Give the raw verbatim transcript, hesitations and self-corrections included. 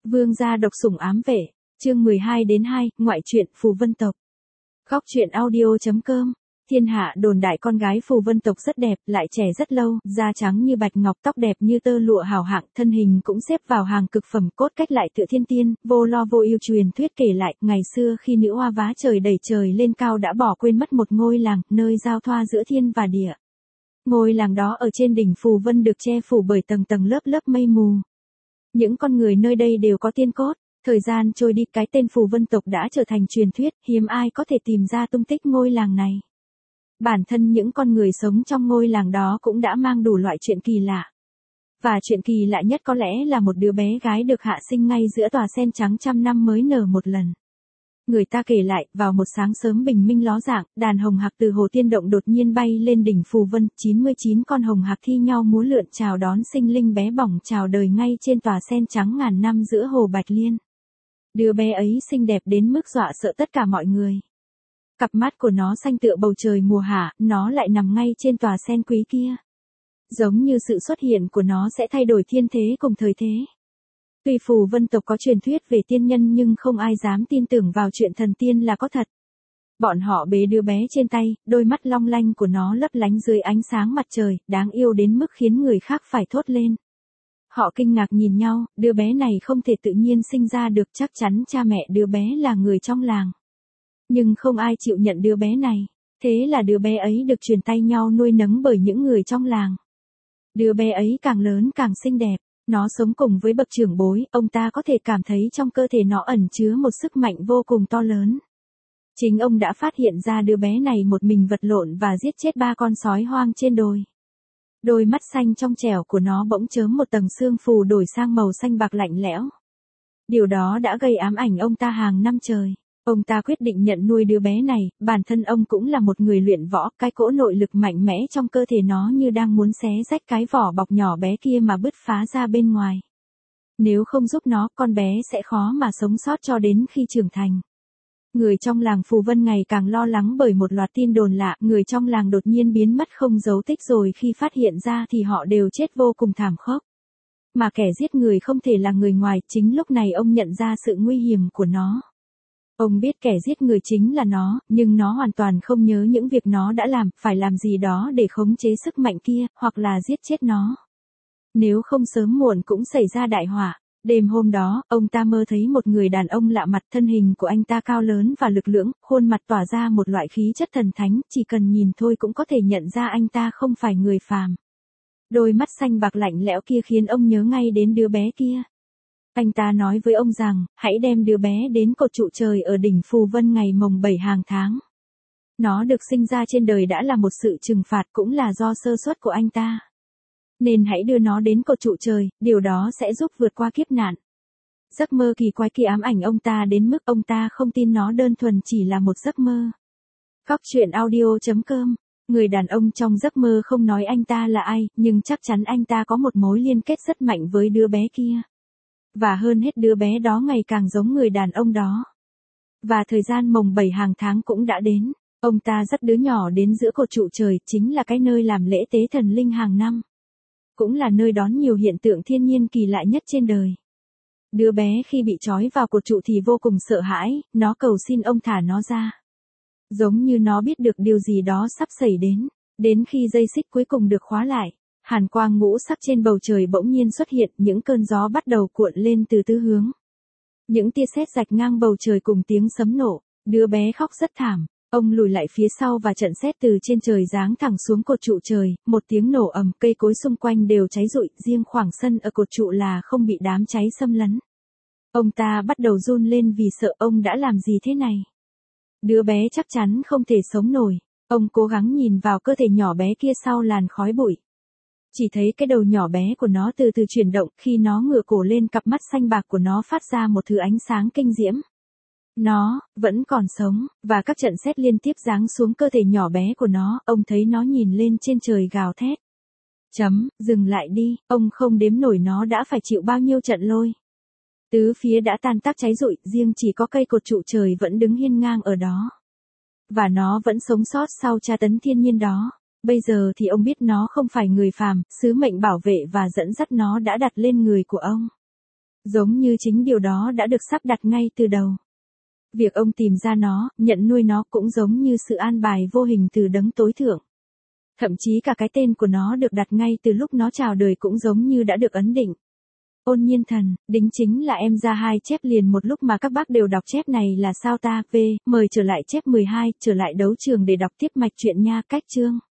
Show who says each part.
Speaker 1: Vương gia độc sủng ám vệ, chương mười hai đến hai, ngoại truyện Phù Vân tộc. Góc truyện audio.com. Thiên hạ đồn đại con gái Phù Vân tộc rất đẹp, lại trẻ rất lâu, da trắng như bạch ngọc, tóc đẹp như tơ lụa hảo hạng, thân hình cũng xếp vào hàng cực phẩm, cốt cách lại tựa thiên tiên, vô lo vô ưu. Truyền thuyết kể lại, ngày xưa khi nữ hoa vá trời đẩy trời lên cao đã bỏ quên mất một ngôi làng, nơi giao thoa giữa thiên và địa. Ngôi làng đó ở trên đỉnh Phù Vân được che phủ bởi tầng tầng lớp lớp mây mù. Những con người nơi đây đều có tiên cốt. Thời gian trôi đi, cái tên Phù Vân tộc đã trở thành truyền thuyết, hiếm ai có thể tìm ra tung tích ngôi làng này. Bản thân những con người sống trong ngôi làng đó cũng đã mang đủ loại chuyện kỳ lạ. Và chuyện kỳ lạ nhất có lẽ là một đứa bé gái được hạ sinh ngay giữa tòa sen trắng trăm năm mới nở một lần. Người ta kể lại, vào một sáng sớm bình minh ló dạng, đàn hồng hạc từ hồ tiên động đột nhiên bay lên đỉnh Phù Vân, chín mươi chín con hồng hạc thi nhau múa lượn chào đón sinh linh bé bỏng chào đời ngay trên tòa sen trắng ngàn năm giữa hồ Bạch Liên. Đứa bé ấy xinh đẹp đến mức dọa sợ tất cả mọi người. Cặp mắt của nó xanh tựa bầu trời mùa hạ, nó lại nằm ngay trên tòa sen quý kia. Giống như sự xuất hiện của nó sẽ thay đổi thiên thế cùng thời thế. Tuy Phù Vân tộc có truyền thuyết về tiên nhân nhưng không ai dám tin tưởng vào chuyện thần tiên là có thật. Bọn họ bế đứa bé trên tay, đôi mắt long lanh của nó lấp lánh dưới ánh sáng mặt trời, đáng yêu đến mức khiến người khác phải thốt lên. Họ kinh ngạc nhìn nhau, đứa bé này không thể tự nhiên sinh ra được, chắc chắn cha mẹ đứa bé là người trong làng. Nhưng không ai chịu nhận đứa bé này, thế là đứa bé ấy được truyền tay nhau nuôi nấng bởi những người trong làng. Đứa bé ấy càng lớn càng xinh đẹp, nó sống cùng với bậc trưởng bối, ông ta có thể cảm thấy trong cơ thể nó ẩn chứa một sức mạnh vô cùng to lớn. Chính ông đã phát hiện ra đứa bé này một mình vật lộn và giết chết ba con sói hoang trên đồi. Đôi mắt xanh trong trẻo của nó bỗng chớm một tầng sương phù đổi sang màu xanh bạc lạnh lẽo. Điều đó đã gây ám ảnh ông ta hàng năm trời. Ông ta quyết định nhận nuôi đứa bé này, bản thân ông cũng là một người luyện võ, cái cỗ nội lực mạnh mẽ trong cơ thể nó như đang muốn xé rách cái vỏ bọc nhỏ bé kia mà bứt phá ra bên ngoài. Nếu không giúp nó, con bé sẽ khó mà sống sót cho đến khi trưởng thành. Người trong làng Phù Vân ngày càng lo lắng bởi một loạt tin đồn lạ, người trong làng đột nhiên biến mất không dấu tích rồi khi phát hiện ra thì họ đều chết vô cùng thảm khốc. Mà kẻ giết người không thể là người ngoài, chính lúc này ông nhận ra sự nguy hiểm của nó. Ông biết kẻ giết người chính là nó, nhưng nó hoàn toàn không nhớ những việc nó đã làm, phải làm gì đó để khống chế sức mạnh kia, hoặc là giết chết nó. Nếu không sớm muộn cũng xảy ra đại họa. Đêm hôm đó, ông ta mơ thấy một người đàn ông lạ mặt, thân hình của anh ta cao lớn và lực lưỡng, khuôn mặt tỏa ra một loại khí chất thần thánh, chỉ cần nhìn thôi cũng có thể nhận ra anh ta không phải người phàm. Đôi mắt xanh bạc lạnh lẽo kia khiến ông nhớ ngay đến đứa bé kia. Anh ta nói với ông rằng, hãy đem đứa bé đến cột trụ trời ở đỉnh Phù Vân ngày mồng bảy hàng tháng. Nó được sinh ra trên đời đã là một sự trừng phạt, cũng là do sơ suất của anh ta. Nên hãy đưa nó đến cột trụ trời, điều đó sẽ giúp vượt qua kiếp nạn. Giấc mơ kỳ quái kia ám ảnh ông ta đến mức ông ta không tin nó đơn thuần chỉ là một giấc mơ. Góc truyện audio.com. Người đàn ông trong giấc mơ không nói anh ta là ai, nhưng chắc chắn anh ta có một mối liên kết rất mạnh với đứa bé kia. Và hơn hết đứa bé đó ngày càng giống người đàn ông đó. Và thời gian mồng bảy hàng tháng cũng đã đến. Ông ta dắt đứa nhỏ đến giữa cột trụ trời, chính là cái nơi làm lễ tế thần linh hàng năm. Cũng là nơi đón nhiều hiện tượng thiên nhiên kỳ lạ nhất trên đời. Đứa bé khi bị trói vào cột trụ thì vô cùng sợ hãi, nó cầu xin ông thả nó ra. Giống như nó biết được điều gì đó sắp xảy đến. Đến khi dây xích cuối cùng được khóa lại, hàn quang ngũ sắc trên bầu trời bỗng nhiên xuất hiện, những cơn gió bắt đầu cuộn lên từ tứ hướng. Những tia sét rạch ngang bầu trời cùng tiếng sấm nổ, đứa bé khóc rất thảm. Ông lùi lại phía sau và trận sét từ trên trời giáng thẳng xuống cột trụ trời, một tiếng nổ ầm, cây cối xung quanh đều cháy rụi, riêng khoảng sân ở cột trụ là không bị đám cháy xâm lấn. Ông ta bắt đầu run lên vì sợ, ông đã làm gì thế này? Đứa bé chắc chắn không thể sống nổi. Ông cố gắng nhìn vào cơ thể nhỏ bé kia sau làn khói bụi. Chỉ thấy cái đầu nhỏ bé của nó từ từ chuyển động, khi nó ngửa cổ lên cặp mắt xanh bạc của nó phát ra một thứ ánh sáng kinh diễm. Nó, vẫn còn sống, và các trận sét liên tiếp giáng xuống cơ thể nhỏ bé của nó, ông thấy nó nhìn lên trên trời gào thét. Chấm, dừng lại đi, ông không đếm nổi nó đã phải chịu bao nhiêu trận lôi. Tứ phía đã tan tác cháy rụi, riêng chỉ có cây cột trụ trời vẫn đứng hiên ngang ở đó. Và nó vẫn sống sót sau tra tấn thiên nhiên đó. Bây giờ thì ông biết nó không phải người phàm, sứ mệnh bảo vệ và dẫn dắt nó đã đặt lên người của ông. Giống như chính điều đó đã được sắp đặt ngay từ đầu. Việc ông tìm ra nó, nhận nuôi nó cũng giống như sự an bài vô hình từ đấng tối thượng. Thậm chí cả cái tên của nó được đặt ngay từ lúc nó chào đời cũng giống như đã được ấn định. Ôn Nhiên Thần, đính chính là em ra hai chép liền một lúc mà các bác đều đọc chép này là sao ta? V, mời trở lại chép mười hai, trở lại đấu trường để đọc tiếp mạch truyện nha. Cách chương.